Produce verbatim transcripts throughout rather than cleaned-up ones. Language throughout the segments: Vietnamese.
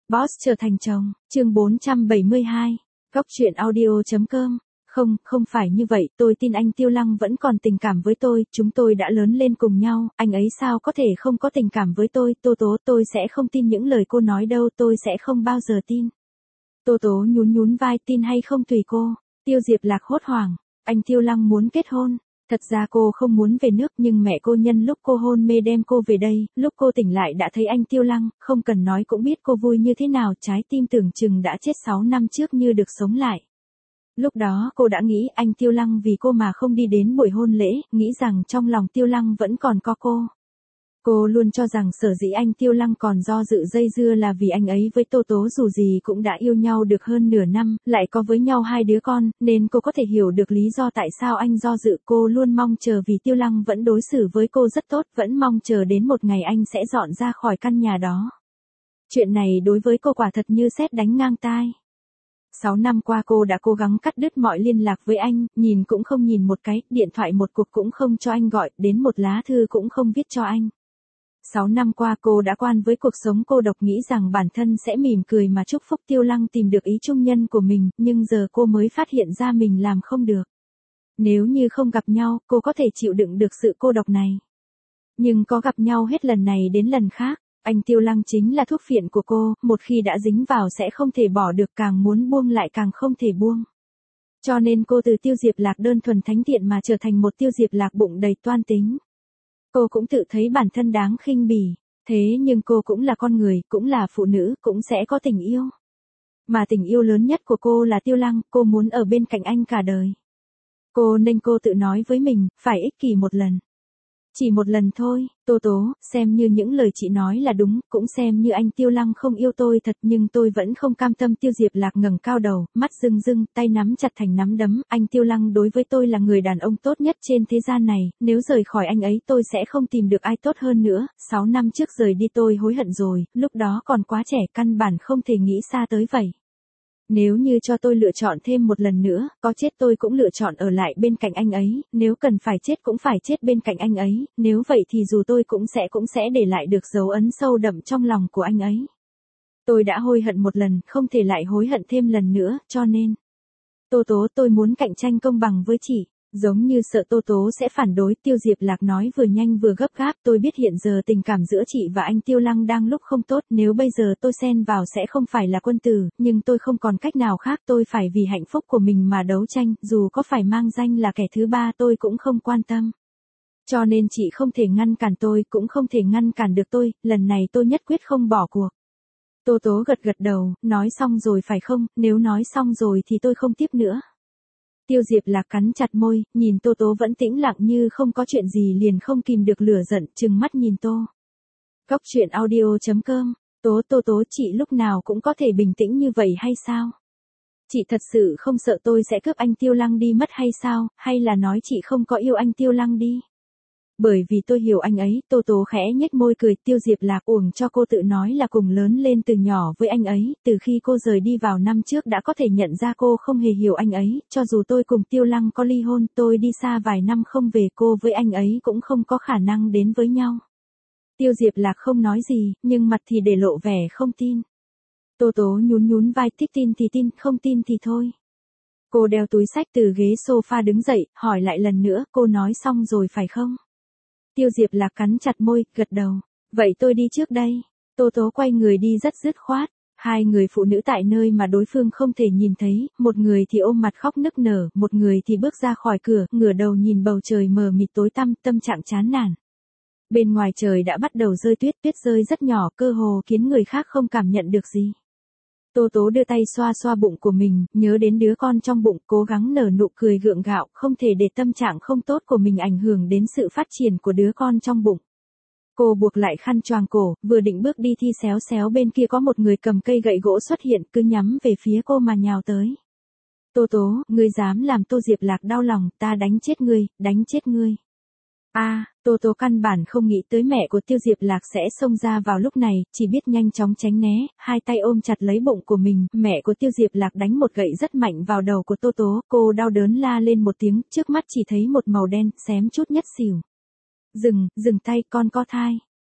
Boss trở thành chồng, chương bốn trăm bảy mươi hai, góc truyện audio.com. Không, không phải như vậy, tôi tin anh Tiêu Lăng vẫn còn tình cảm với tôi, chúng tôi đã lớn lên cùng nhau, anh ấy sao có thể không có tình cảm với tôi, Tô Tố, tôi sẽ không tin những lời cô nói đâu, tôi sẽ không bao giờ tin. Tô Tố nhún nhún vai, tin hay không tùy cô. Tiêu Diệp Lạc hốt hoảng, anh Tiêu Lăng muốn kết hôn. Thật ra cô không muốn về nước nhưng mẹ cô nhân lúc cô hôn mê đem cô về đây, lúc cô tỉnh lại đã thấy anh Tiêu Lăng, không cần nói cũng biết cô vui như thế nào, trái tim tưởng chừng đã chết sáu năm trước như được sống lại. Lúc đó cô đã nghĩ anh Tiêu Lăng vì cô mà không đi đến buổi hôn lễ, nghĩ rằng trong lòng Tiêu Lăng vẫn còn có cô. Cô luôn cho rằng sở dĩ anh Tiêu Lăng còn do dự dây dưa là vì anh ấy với Tô Tố dù gì cũng đã yêu nhau được hơn nửa năm, lại có với nhau hai đứa con, nên cô có thể hiểu được lý do tại sao anh do dự. Cô luôn mong chờ vì Tiêu Lăng vẫn đối xử với cô rất tốt, vẫn mong chờ đến một ngày anh sẽ dọn ra khỏi căn nhà đó. Chuyện này đối với cô quả thật như sét đánh ngang tai. Sáu năm qua cô đã cố gắng cắt đứt mọi liên lạc với anh, nhìn cũng không nhìn một cái, điện thoại một cuộc cũng không cho anh gọi, đến một lá thư cũng không viết cho anh. Sáu năm qua cô đã quen với cuộc sống cô độc, nghĩ rằng bản thân sẽ mỉm cười mà chúc phúc Tiêu Lăng tìm được ý chung nhân của mình, nhưng giờ cô mới phát hiện ra mình làm không được. Nếu như không gặp nhau, cô có thể chịu đựng được sự cô độc này. Nhưng có gặp nhau hết lần này đến lần khác, anh Tiêu Lăng chính là thuốc phiện của cô, một khi đã dính vào sẽ không thể bỏ được, càng muốn buông lại càng không thể buông. Cho nên cô từ Tiêu Diệp Lạc đơn thuần thánh thiện mà trở thành một Tiêu Diệp Lạc bụng đầy toan tính. Cô cũng tự thấy bản thân đáng khinh bỉ, thế nhưng cô cũng là con người, cũng là phụ nữ, cũng sẽ có tình yêu. Mà tình yêu lớn nhất của cô là Tiêu Lăng, cô muốn ở bên cạnh anh cả đời. Cô nên cô tự nói với mình, phải ích kỷ một lần. Chỉ một lần thôi, Tô Tố, xem như những lời chị nói là đúng, cũng xem như anh Tiêu Lăng không yêu tôi thật, nhưng tôi vẫn không cam tâm. Tiêu Diệp Lạc ngẩng cao đầu, mắt rưng rưng, tay nắm chặt thành nắm đấm, anh Tiêu Lăng đối với tôi là người đàn ông tốt nhất trên thế gian này, nếu rời khỏi anh ấy tôi sẽ không tìm được ai tốt hơn nữa. Sáu năm trước rời đi tôi hối hận rồi, lúc đó còn quá trẻ, căn bản không thể nghĩ xa tới vậy. Nếu như cho tôi lựa chọn thêm một lần nữa, có chết tôi cũng lựa chọn ở lại bên cạnh anh ấy, nếu cần phải chết cũng phải chết bên cạnh anh ấy, nếu vậy thì dù tôi cũng sẽ cũng sẽ để lại được dấu ấn sâu đậm trong lòng của anh ấy. Tôi đã hối hận một lần, không thể lại hối hận thêm lần nữa, cho nên. Tô Tố, tôi muốn cạnh tranh công bằng với chị. Giống như sợ Tô Tố sẽ phản đối, Tiêu Diệp Lạc nói vừa nhanh vừa gấp gáp, tôi biết hiện giờ tình cảm giữa chị và anh Tiêu Lăng đang lúc không tốt, nếu bây giờ tôi xen vào sẽ không phải là quân tử, nhưng tôi không còn cách nào khác, tôi phải vì hạnh phúc của mình mà đấu tranh, dù có phải mang danh là kẻ thứ ba tôi cũng không quan tâm. Cho nên chị không thể ngăn cản tôi, cũng không thể ngăn cản được tôi, lần này tôi nhất quyết không bỏ cuộc. Tô Tố gật gật đầu, nói xong rồi phải không, nếu nói xong rồi thì tôi không tiếp nữa. Tiêu Diệp Lạc cắn chặt môi, nhìn Tô Tố vẫn tĩnh lặng như không có chuyện gì liền không kìm được lửa giận, trừng mắt nhìn Tô. Góc truyện audio.com, Tố Tô Tố, chị lúc nào cũng có thể bình tĩnh như vậy hay sao? Chị thật sự không sợ tôi sẽ cướp anh Tiêu Lăng đi mất hay sao, hay là nói chị không có yêu anh Tiêu Lăng đi? Bởi vì tôi hiểu anh ấy, Tô Tố khẽ nhếch môi cười. Tiêu Diệp Lạc uổng cho cô tự nói là cùng lớn lên từ nhỏ với anh ấy, từ khi cô rời đi vào năm trước đã có thể nhận ra cô không hề hiểu anh ấy, cho dù tôi cùng Tiêu Lăng có ly hôn, tôi đi xa vài năm không về, cô với anh ấy cũng không có khả năng đến với nhau. Tiêu Diệp Lạc không nói gì, nhưng mặt thì để lộ vẻ không tin. Tô Tố nhún nhún vai, thích tin thì tin, không tin thì thôi. Cô đeo túi xách từ ghế sofa đứng dậy, hỏi lại lần nữa, cô nói xong rồi phải không? Tiêu Diệp Lạc cắn chặt môi, gật đầu. Vậy tôi đi trước đây. Tô Tố quay người đi rất dứt khoát. Hai người phụ nữ tại nơi mà đối phương không thể nhìn thấy, một người thì ôm mặt khóc nức nở, một người thì bước ra khỏi cửa, ngửa đầu nhìn bầu trời mờ mịt tối tăm, tâm trạng chán nản. Bên ngoài trời đã bắt đầu rơi tuyết, tuyết rơi rất nhỏ, cơ hồ khiến người khác không cảm nhận được gì. Tô Tố đưa tay xoa xoa bụng của mình, nhớ đến đứa con trong bụng, cố gắng nở nụ cười gượng gạo, không thể để tâm trạng không tốt của mình ảnh hưởng đến sự phát triển của đứa con trong bụng. Cô buộc lại khăn choàng cổ, vừa định bước đi thì xéo xéo bên kia có một người cầm cây gậy gỗ xuất hiện, cứ nhắm về phía cô mà nhào tới. Tô Tố, ngươi dám làm Tô Diệp Lạc đau lòng, ta đánh chết ngươi, đánh chết ngươi. A, à, Tô Tố căn bản không nghĩ tới mẹ của Tiêu Diệp Lạc sẽ xông ra vào lúc này, chỉ biết nhanh chóng tránh né, hai tay ôm chặt lấy bụng của mình, mẹ của Tiêu Diệp Lạc đánh một gậy rất mạnh vào đầu của Tô Tố, cô đau đớn la lên một tiếng, trước mắt chỉ thấy một màu đen, xém chút ngất xỉu. Dừng, dừng tay, con có thai.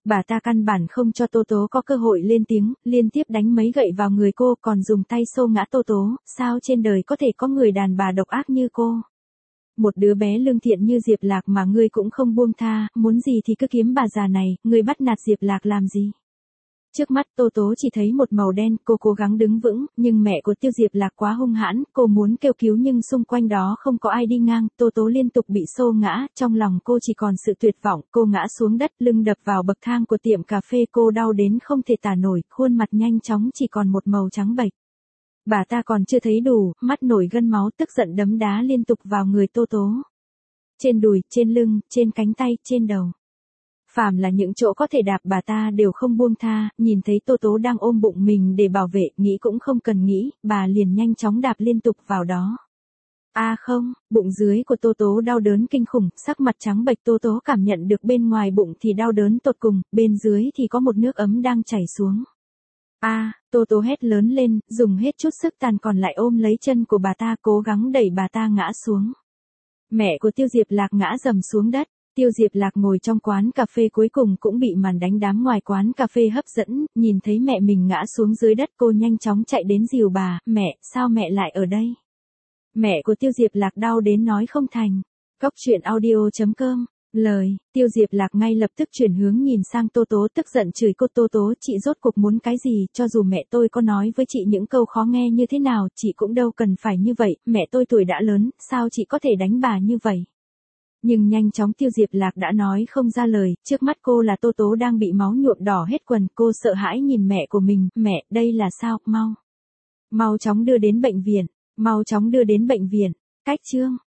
Bà ta căn bản không cho Tô Tố có cơ hội lên tiếng, liên tiếp đánh mấy gậy vào người cô còn dùng tay xô ngã Tô Tố, sao trên đời có thể có người đàn bà độc ác như cô. Một đứa bé lương thiện như Diệp Lạc mà ngươi cũng không buông tha, muốn gì thì cứ kiếm bà già này, ngươi bắt nạt Diệp Lạc làm gì. Trước mắt Tô Tố chỉ thấy một màu đen, cô cố gắng đứng vững, nhưng mẹ của Tiêu Diệp Lạc quá hung hãn, cô muốn kêu cứu nhưng xung quanh đó không có ai đi ngang, Tô Tố liên tục bị xô ngã, trong lòng cô chỉ còn sự tuyệt vọng, cô ngã xuống đất, lưng đập vào bậc thang của tiệm cà phê, cô đau đến không thể tả nổi, khuôn mặt nhanh chóng chỉ còn một màu trắng bệch. Bà ta còn chưa thấy đủ, mắt nổi gân máu tức giận đấm đá liên tục vào người Tô Tố. Trên đùi, trên lưng, trên cánh tay, trên đầu. Phàm là những chỗ có thể đạp bà ta đều không buông tha, nhìn thấy Tô Tố đang ôm bụng mình để bảo vệ, nghĩ cũng không cần nghĩ, bà liền nhanh chóng đạp liên tục vào đó. A à không, bụng dưới của Tô Tố đau đớn kinh khủng, sắc mặt trắng bệch, Tô Tố cảm nhận được bên ngoài bụng thì đau đớn tột cùng, bên dưới thì có một nước ấm đang chảy xuống. A, à, Tô Tố hét lớn lên, dùng hết chút sức tàn còn lại ôm lấy chân của bà ta, cố gắng đẩy bà ta ngã xuống. Mẹ của Tiêu Diệp Lạc ngã rầm xuống đất. Tiêu Diệp Lạc ngồi trong quán cà phê cuối cùng cũng bị màn đánh đám ngoài quán cà phê hấp dẫn, nhìn thấy mẹ mình ngã xuống dưới đất, cô nhanh chóng chạy đến dìu bà, mẹ, sao mẹ lại ở đây? Mẹ của Tiêu Diệp Lạc đau đến nói không thành. Cóc truyện audio chấm com. Lời, Tiêu Diệp Lạc ngay lập tức chuyển hướng nhìn sang Tô Tố, tức giận chửi cô, Tô Tố, chị rốt cuộc muốn cái gì, cho dù mẹ tôi có nói với chị những câu khó nghe như thế nào, chị cũng đâu cần phải như vậy, mẹ tôi tuổi đã lớn, sao chị có thể đánh bà như vậy? Nhưng nhanh chóng Tiêu Diệp Lạc đã nói không ra lời, trước mắt cô là Tô Tố đang bị máu nhuộm đỏ hết quần, cô sợ hãi nhìn mẹ của mình, mẹ, đây là sao, mau. Mau chóng đưa đến bệnh viện, mau chóng đưa đến bệnh viện, cách chương.